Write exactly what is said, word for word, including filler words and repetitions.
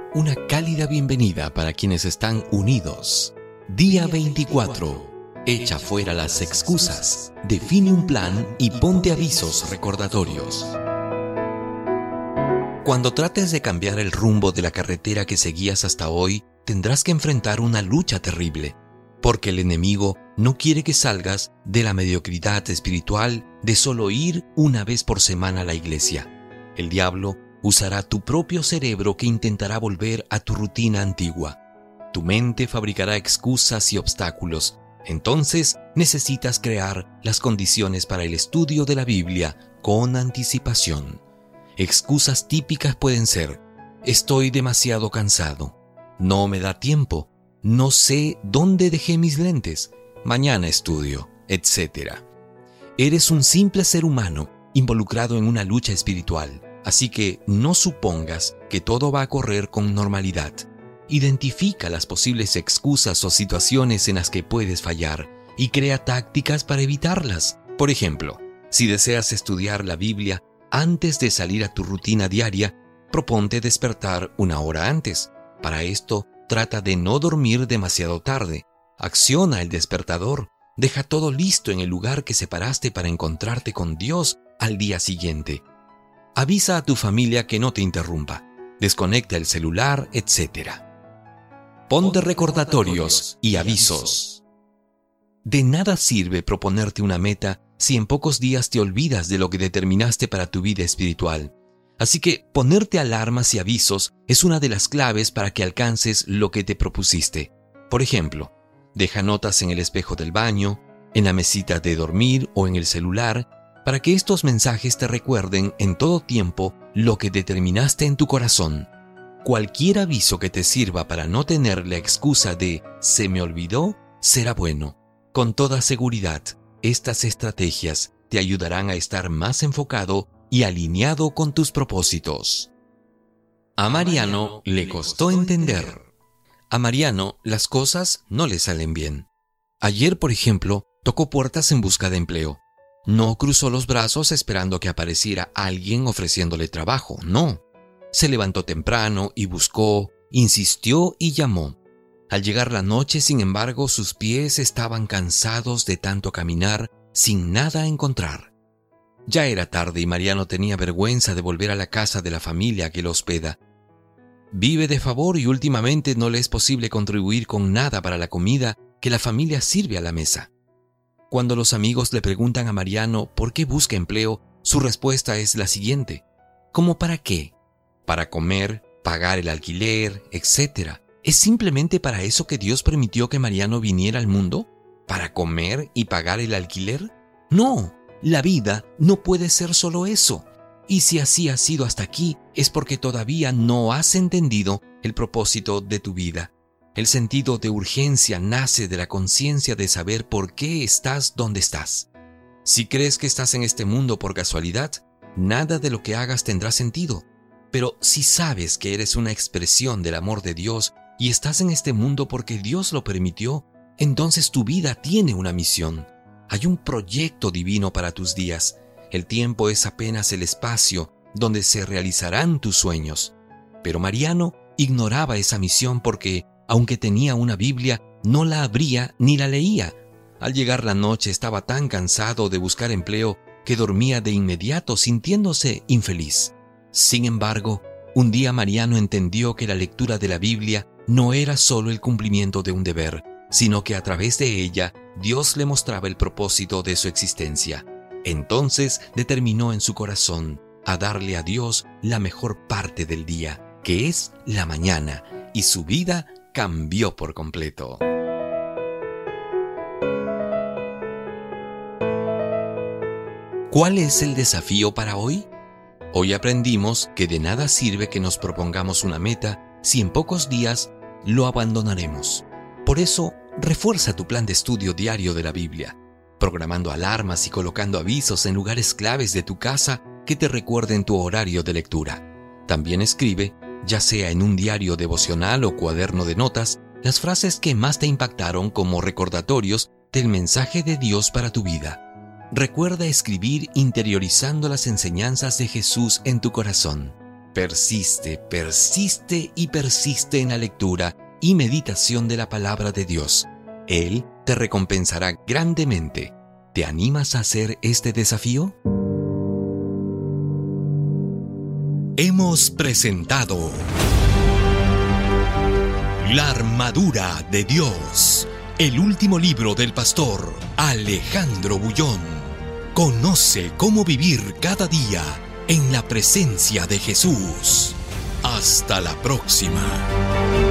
una cálida bienvenida para quienes están unidos. Día veinticuatro. Echa fuera las excusas, define un plan y ponte avisos recordatorios. Cuando trates de cambiar el rumbo de la carretera que seguías hasta hoy, tendrás que enfrentar una lucha terrible, porque el enemigo no quiere que salgas de la mediocridad espiritual de solo ir una vez por semana a la iglesia. El diablo usará tu propio cerebro que intentará volver a tu rutina antigua. Tu mente fabricará excusas y obstáculos. Entonces necesitas crear las condiciones para el estudio de la Biblia con anticipación. Excusas típicas pueden ser: estoy demasiado cansado, no me da tiempo, no sé dónde dejé mis lentes, mañana estudio, etcétera. Eres un simple ser humano involucrado en una lucha espiritual, así que no supongas que todo va a correr con normalidad. Identifica las posibles excusas o situaciones en las que puedes fallar y crea tácticas para evitarlas. Por ejemplo, si deseas estudiar la Biblia antes de salir a tu rutina diaria, proponte despertar una hora antes. Para esto, trata de no dormir demasiado tarde. Acciona el despertador. Deja todo listo en el lugar que separaste para encontrarte con Dios al día siguiente. Avisa a tu familia que no te interrumpa. Desconecta el celular, etcétera. Ponte recordatorios y avisos. De nada sirve proponerte una meta si en pocos días te olvidas de lo que determinaste para tu vida espiritual. Así que ponerte alarmas y avisos es una de las claves para que alcances lo que te propusiste. Por ejemplo, deja notas en el espejo del baño, en la mesita de dormir o en el celular, para que estos mensajes te recuerden en todo tiempo lo que determinaste en tu corazón. Cualquier aviso que te sirva para no tener la excusa de «se me olvidó» será bueno. Con toda seguridad, estas estrategias te ayudarán a estar más enfocado y alineado con tus propósitos. A Mariano le costó entender. A Mariano las cosas no le salen bien. Ayer, por ejemplo, tocó puertas en busca de empleo. No cruzó los brazos esperando que apareciera alguien ofreciéndole trabajo, no. Se levantó temprano y buscó, insistió y llamó. Al llegar la noche, sin embargo, sus pies estaban cansados de tanto caminar sin nada encontrar. Ya era tarde y Mariano tenía vergüenza de volver a la casa de la familia que lo hospeda. Vive de favor y últimamente no le es posible contribuir con nada para la comida que la familia sirve a la mesa. Cuando los amigos le preguntan a Mariano por qué busca empleo, su respuesta es la siguiente: ¿cómo para qué? Para comer, pagar el alquiler, etcétera. ¿Es simplemente para eso que Dios permitió que Mariano viniera al mundo? ¿Para comer y pagar el alquiler? No, la vida no puede ser solo eso. Y si así ha sido hasta aquí, es porque todavía no has entendido el propósito de tu vida. El sentido de urgencia nace de la conciencia de saber por qué estás donde estás. Si crees que estás en este mundo por casualidad, nada de lo que hagas tendrá sentido. Pero si sabes que eres una expresión del amor de Dios y estás en este mundo porque Dios lo permitió, entonces tu vida tiene una misión. Hay un proyecto divino para tus días. El tiempo es apenas el espacio donde se realizarán tus sueños. Pero Mariano ignoraba esa misión porque, aunque tenía una Biblia, no la abría ni la leía. Al llegar la noche estaba tan cansado de buscar empleo que dormía de inmediato sintiéndose infeliz. Sin embargo, un día Mariano entendió que la lectura de la Biblia no era solo el cumplimiento de un deber, sino que a través de ella Dios le mostraba el propósito de su existencia. Entonces determinó en su corazón a darle a Dios la mejor parte del día, que es la mañana, y su vida cambió por completo. ¿Cuál es el desafío para hoy? Hoy aprendimos que de nada sirve que nos propongamos una meta si en pocos días lo abandonaremos. Por eso, refuerza tu plan de estudio diario de la Biblia, programando alarmas y colocando avisos en lugares claves de tu casa que te recuerden tu horario de lectura. También escribe, ya sea en un diario devocional o cuaderno de notas, las frases que más te impactaron como recordatorios del mensaje de Dios para tu vida. Recuerda escribir interiorizando las enseñanzas de Jesús en tu corazón. Persiste, persiste y persiste en la lectura y meditación de la palabra de Dios. Él te recompensará grandemente. ¿Te animas a hacer este desafío? Hemos presentado La armadura de Dios, el último libro del pastor Alejandro Bullón. Conoce cómo vivir cada día en la presencia de Jesús. Hasta la próxima.